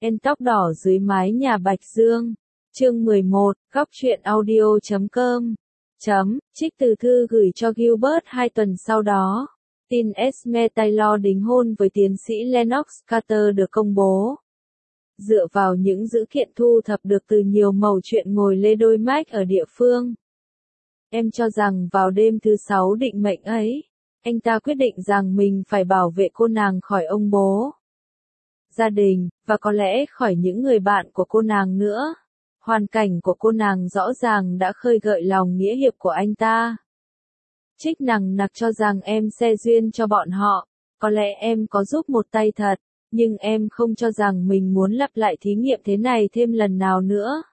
En tóc đỏ dưới mái nhà Bạch Dương. Chương 11, góc truyện audio.com. Trích từ thư gửi cho Gilbert 2 tuần sau đó. Tin Esme Taylor đính hôn với tiến sĩ Lennox Carter được công bố. Dựa vào những dữ kiện thu thập được từ nhiều mẩu chuyện ngồi lê đôi mách ở địa phương. Em cho rằng vào đêm thứ 6 định mệnh ấy, anh ta quyết định rằng mình phải bảo vệ cô nàng khỏi ông bố, gia đình, và có lẽ khỏi những người bạn của cô nàng nữa. Hoàn cảnh của cô nàng rõ ràng đã khơi gợi lòng nghĩa hiệp của anh ta. Trích nằng nặc cho rằng em xe duyên cho bọn họ, có lẽ em có giúp một tay thật, nhưng em không cho rằng mình muốn lặp lại thí nghiệm thế này thêm lần nào nữa.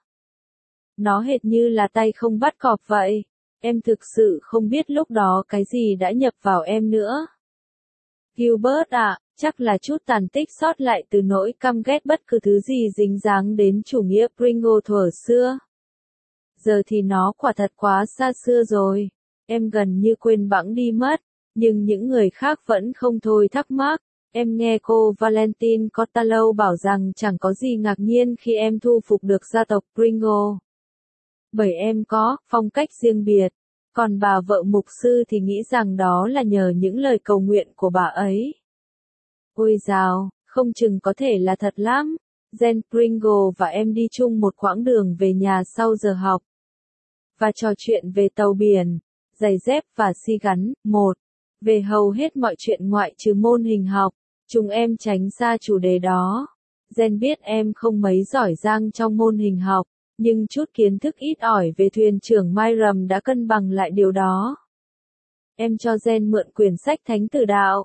Nó hệt như là tay không bắt cọp vậy, em thực sự không biết lúc đó cái gì đã nhập vào em nữa. Gilbert ạ, chắc là chút tàn tích sót lại từ nỗi căm ghét bất cứ thứ gì dính dáng đến chủ nghĩa Pringle thuở xưa. Giờ thì nó quả thật quá xa xưa rồi, em gần như quên bẵng đi mất, nhưng những người khác vẫn không thôi thắc mắc. Em nghe cô Valentine Costello bảo rằng chẳng có gì ngạc nhiên khi em thu phục được gia tộc Pringle. Bởi em có phong cách riêng biệt, còn bà vợ mục sư thì nghĩ rằng đó là nhờ những lời cầu nguyện của bà ấy. Ôi dào, không chừng có thể là thật lắm. Jen Pringle và em đi chung một quãng đường về nhà sau giờ học. Và trò chuyện về tàu biển, giày dép và xi gắn. Về hầu hết mọi chuyện ngoại trừ môn hình học, chúng em tránh xa chủ đề đó. Jen biết em không mấy giỏi giang trong môn hình học, nhưng chút kiến thức ít ỏi về thuyền trưởng Myram đã cân bằng lại điều đó. Em cho Jen mượn quyển sách Thánh Tử Đạo.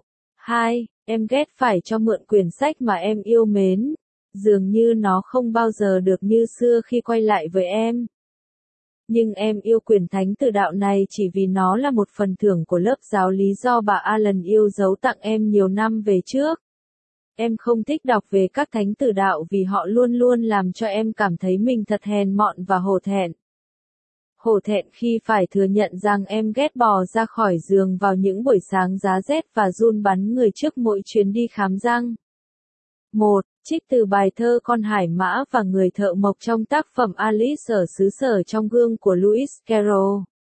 Em ghét phải cho mượn quyển sách mà em yêu mến. Dường như nó không bao giờ được như xưa khi quay lại với em. Nhưng em yêu quyển Thánh Tử Đạo này chỉ vì nó là một phần thưởng của lớp giáo lý do bà Allen yêu dấu tặng em nhiều năm về trước. Em không thích đọc về các thánh tử đạo vì họ luôn luôn làm cho em cảm thấy mình thật hèn mọn và hổ thẹn. Hổ thẹn khi phải thừa nhận rằng em ghét bò ra khỏi giường vào những buổi sáng giá rét và run bắn người trước mỗi chuyến đi khám răng. Trích từ bài thơ Con Hải Mã và Người Thợ Mộc trong tác phẩm Alice ở xứ sở trong gương của Lewis Carroll.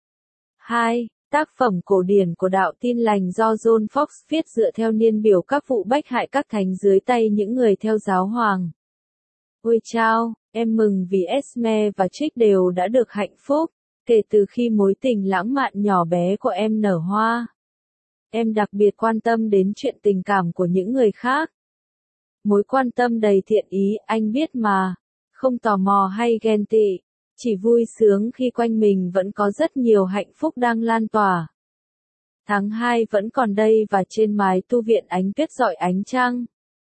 Tác phẩm cổ điển của đạo Tin Lành do John Fox viết dựa theo niên biểu các vụ bách hại các thánh dưới tay những người theo giáo hoàng. Ôi chao, em mừng vì Esme và Trích đều đã được hạnh phúc, kể từ khi mối tình lãng mạn nhỏ bé của em nở hoa. Em đặc biệt quan tâm đến chuyện tình cảm của những người khác. Mối quan tâm đầy thiện ý, anh biết mà, không tò mò hay ghen tị. Chỉ vui sướng khi quanh mình vẫn có rất nhiều hạnh phúc đang lan tỏa. Tháng 2 vẫn còn đây và trên mái tu viện ánh tuyết rọi ánh trăng.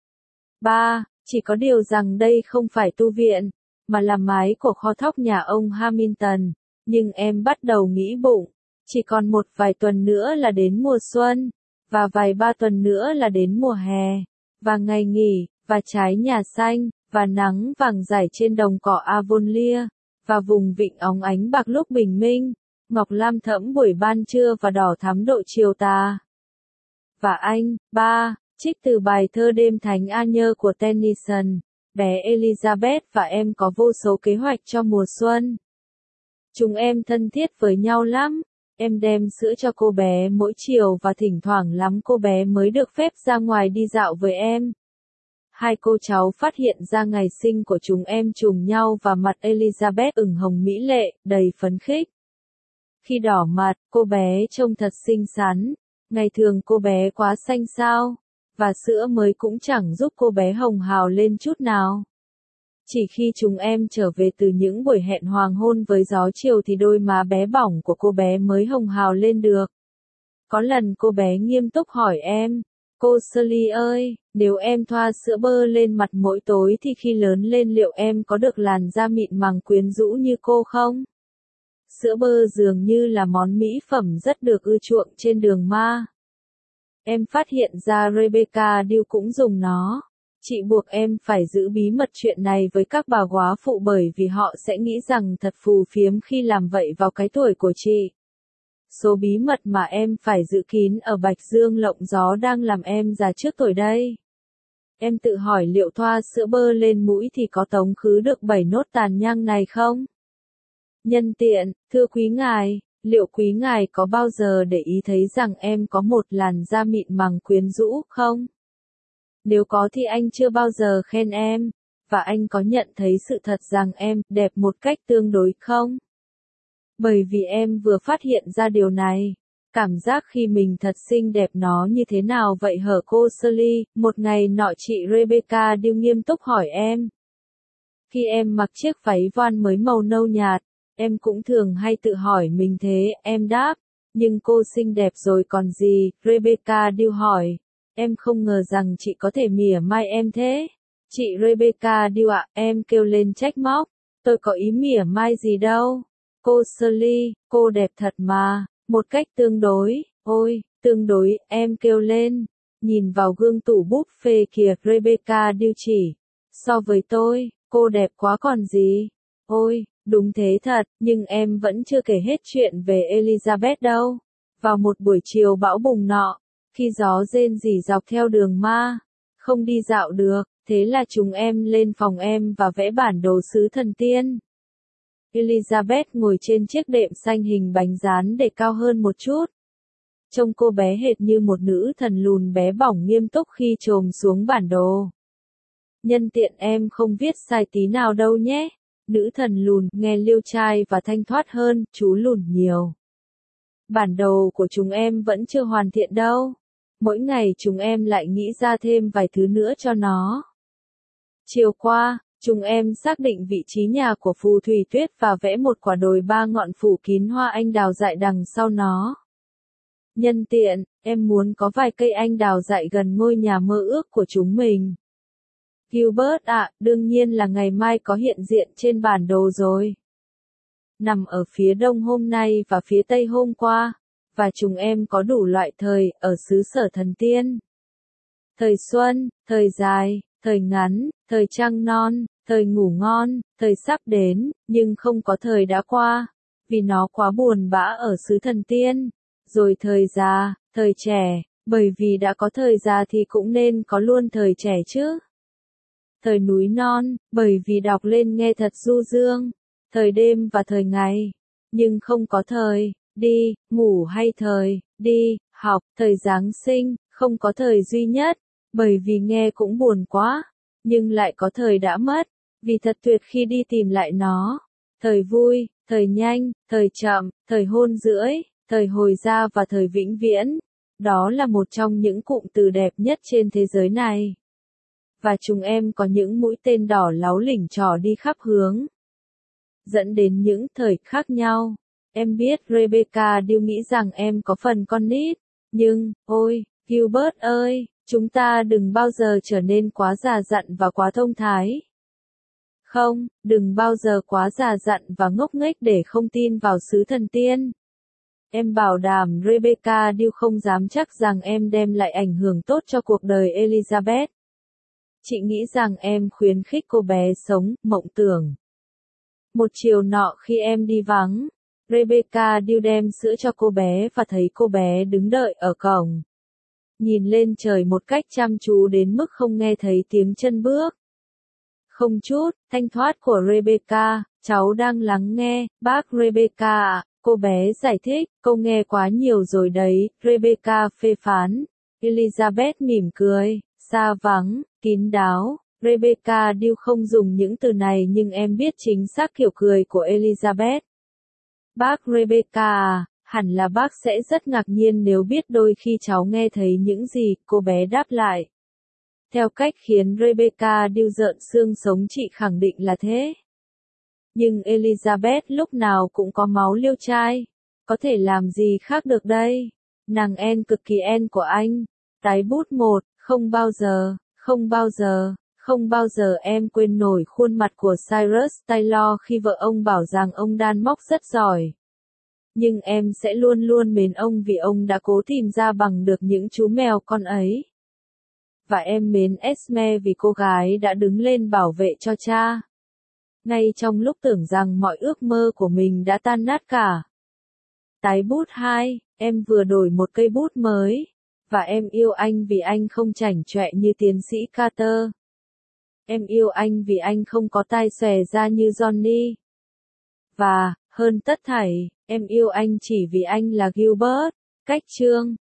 Chỉ có điều rằng đây không phải tu viện, mà là mái của kho thóc nhà ông Hamilton. Nhưng em bắt đầu nghĩ bụng, chỉ còn một vài tuần nữa là đến mùa xuân, và vài ba tuần nữa là đến mùa hè, và ngày nghỉ, và trái nhà xanh, và nắng vàng rải trên đồng cỏ Avonlea. Và vùng vịnh óng ánh bạc lúc bình minh, ngọc lam thẫm buổi ban trưa và đỏ thắm độ chiều tà. Và anh, trích từ bài thơ Đêm Thánh Agnes của Tennyson, bé Elizabeth và em có vô số kế hoạch cho mùa xuân. Chúng em thân thiết với nhau lắm, em đem sữa cho cô bé mỗi chiều và thỉnh thoảng lắm cô bé mới được phép ra ngoài đi dạo với em. Hai cô cháu phát hiện ra ngày sinh của chúng em trùng nhau và mặt Elizabeth ửng hồng mỹ lệ, đầy phấn khích. Khi đỏ mặt, cô bé trông thật xinh xắn, ngày thường cô bé quá xanh xao, và sữa mới cũng chẳng giúp cô bé hồng hào lên chút nào. Chỉ khi chúng em trở về từ những buổi hẹn hoàng hôn với gió chiều thì đôi má bé bỏng của cô bé mới hồng hào lên được. Có lần cô bé nghiêm túc hỏi em, cô Shirley ơi, nếu em thoa sữa bơ lên mặt mỗi tối thì khi lớn lên liệu em có được làn da mịn màng quyến rũ như cô không? Sữa bơ dường như là món mỹ phẩm rất được ưa chuộng trên đường ma. Em phát hiện ra Rebecca Dew cũng dùng nó. Chị buộc em phải giữ bí mật chuyện này với các bà góa phụ bởi vì họ sẽ nghĩ rằng thật phù phiếm khi làm vậy vào cái tuổi của chị. Số bí mật mà em phải giữ kín ở Bạch Dương lộng gió đang làm em già trước tuổi đây. Em tự hỏi liệu thoa sữa bơ lên mũi thì có tống khứ được 7 nốt tàn nhang này không? Nhân tiện, thưa quý ngài, liệu quý ngài có bao giờ để ý thấy rằng em có một làn da mịn màng quyến rũ không? Nếu có thì anh chưa bao giờ khen em, và anh có nhận thấy sự thật rằng em đẹp một cách tương đối không? Bởi vì em vừa phát hiện ra điều này. Cảm giác khi mình thật xinh đẹp nó như thế nào vậy hở cô Shirley? Một ngày nọ chị Rebecca Dew nghiêm túc hỏi em. Khi em mặc chiếc váy voan mới màu nâu nhạt, em cũng thường hay tự hỏi mình thế, em đáp. Nhưng cô xinh đẹp rồi còn gì, Rebecca Dew hỏi. Em không ngờ rằng chị có thể mỉa mai em thế. Chị Rebecca Dew ạ, em kêu lên trách móc. Tôi có ý mỉa mai gì đâu. Cô Shirley, cô đẹp thật mà. Một cách tương đối, ôi, tương đối, em kêu lên. Nhìn vào gương tủ búp phê kìa, Rebecca Dew chỉ. So với tôi, cô đẹp quá còn gì. Ôi, đúng thế thật, nhưng em vẫn chưa kể hết chuyện về Elizabeth đâu. Vào một buổi chiều bão bùng nọ, khi gió rên rỉ dọc theo đường ma, không đi dạo được, thế là chúng em lên phòng em và vẽ bản đồ xứ thần tiên. Elizabeth ngồi trên chiếc đệm xanh hình bánh rán để cao hơn một chút. Trông cô bé hệt như một nữ thần lùn bé bỏng nghiêm túc khi chồm xuống bản đồ. Nhân tiện em không viết sai tí nào đâu nhé. Nữ thần lùn nghe liêu trai và thanh thoát hơn, chú lùn nhiều. Bản đồ của chúng em vẫn chưa hoàn thiện đâu. Mỗi ngày chúng em lại nghĩ ra thêm vài thứ nữa cho nó. Chiều qua, chúng em xác định vị trí nhà của phù thủy tuyết và vẽ một quả đồi 3 ngọn phủ kín hoa anh đào dại đằng sau nó. Nhân tiện, em muốn có vài cây anh đào dại gần ngôi nhà mơ ước của chúng mình. Gilbert ạ, đương nhiên là ngày mai có hiện diện trên bản đồ rồi. Nằm ở phía đông hôm nay và phía tây hôm qua, và chúng em có đủ loại thời ở xứ sở thần tiên. Thời xuân, thời dài, thời ngắn, thời trăng non, thời ngủ ngon, thời sắp đến, nhưng không có thời đã qua, vì nó quá buồn bã ở xứ thần tiên. Rồi thời già, thời trẻ, bởi vì đã có thời già thì cũng nên có luôn thời trẻ chứ. Thời núi non, bởi vì đọc lên nghe thật du dương. Thời đêm và thời ngày, nhưng không có thời đi, ngủ hay thời đi, học, thời Giáng sinh, không có thời duy nhất, bởi vì nghe cũng buồn quá, nhưng lại có thời đã mất, vì thật tuyệt khi đi tìm lại nó. Thời vui, thời nhanh, thời chậm, thời hôn rưỡi, thời hồi ra và thời vĩnh viễn. Đó là một trong những cụm từ đẹp nhất trên thế giới này. Và chúng em có những mũi tên đỏ láu lỉnh trỏ đi khắp hướng, dẫn đến những thời khác nhau. Em biết Rebecca Dew nghĩ rằng em có phần con nít, nhưng, ôi, Gilbert ơi, chúng ta đừng bao giờ trở nên quá già dặn và quá thông thái. Không, đừng bao giờ quá già dặn và ngốc nghếch để không tin vào xứ thần tiên. Em bảo đảm Rebecca Dew không dám chắc rằng em đem lại ảnh hưởng tốt cho cuộc đời Elizabeth. Chị nghĩ rằng em khuyến khích cô bé sống, mộng tưởng. Một chiều nọ khi em đi vắng, Rebecca Dew đem sữa cho cô bé và thấy cô bé đứng đợi ở cổng. Nhìn lên trời một cách chăm chú đến mức không nghe thấy tiếng chân bước. Không chút, thanh thoát của Rebecca, cháu đang lắng nghe, bác Rebecca ạ, cô bé giải thích, cô nghe quá nhiều rồi đấy, Rebecca phê phán. Elizabeth mỉm cười, xa vắng, kín đáo. Rebecca Dew không dùng những từ này nhưng em biết chính xác kiểu cười của Elizabeth. Bác Rebecca à, hẳn là bác sẽ rất ngạc nhiên nếu biết đôi khi cháu nghe thấy những gì, cô bé đáp lại. Theo cách khiến Rebecca Dew rợn xương sống chị khẳng định là thế. Nhưng Elizabeth lúc nào cũng có máu liêu trai. Có thể làm gì khác được đây? Nàng En cực kỳ En của anh. Tái bút một, không bao giờ, không bao giờ. Không bao giờ em quên nổi khuôn mặt của Cyrus Taylor khi vợ ông bảo rằng ông đan móc rất giỏi. Nhưng em sẽ luôn luôn mến ông vì ông đã cố tìm ra bằng được những chú mèo con ấy. Và em mến Esme vì cô gái đã đứng lên bảo vệ cho cha. Ngay trong lúc tưởng rằng mọi ước mơ của mình đã tan nát cả. Tái bút 2, em vừa đổi một cây bút mới. Và em yêu anh vì anh không chảnh chọe như tiến sĩ Carter. Em yêu anh vì anh không có tai xòe ra như Johnny. Và, hơn tất thảy, em yêu anh chỉ vì anh là Gilbert. Cách chương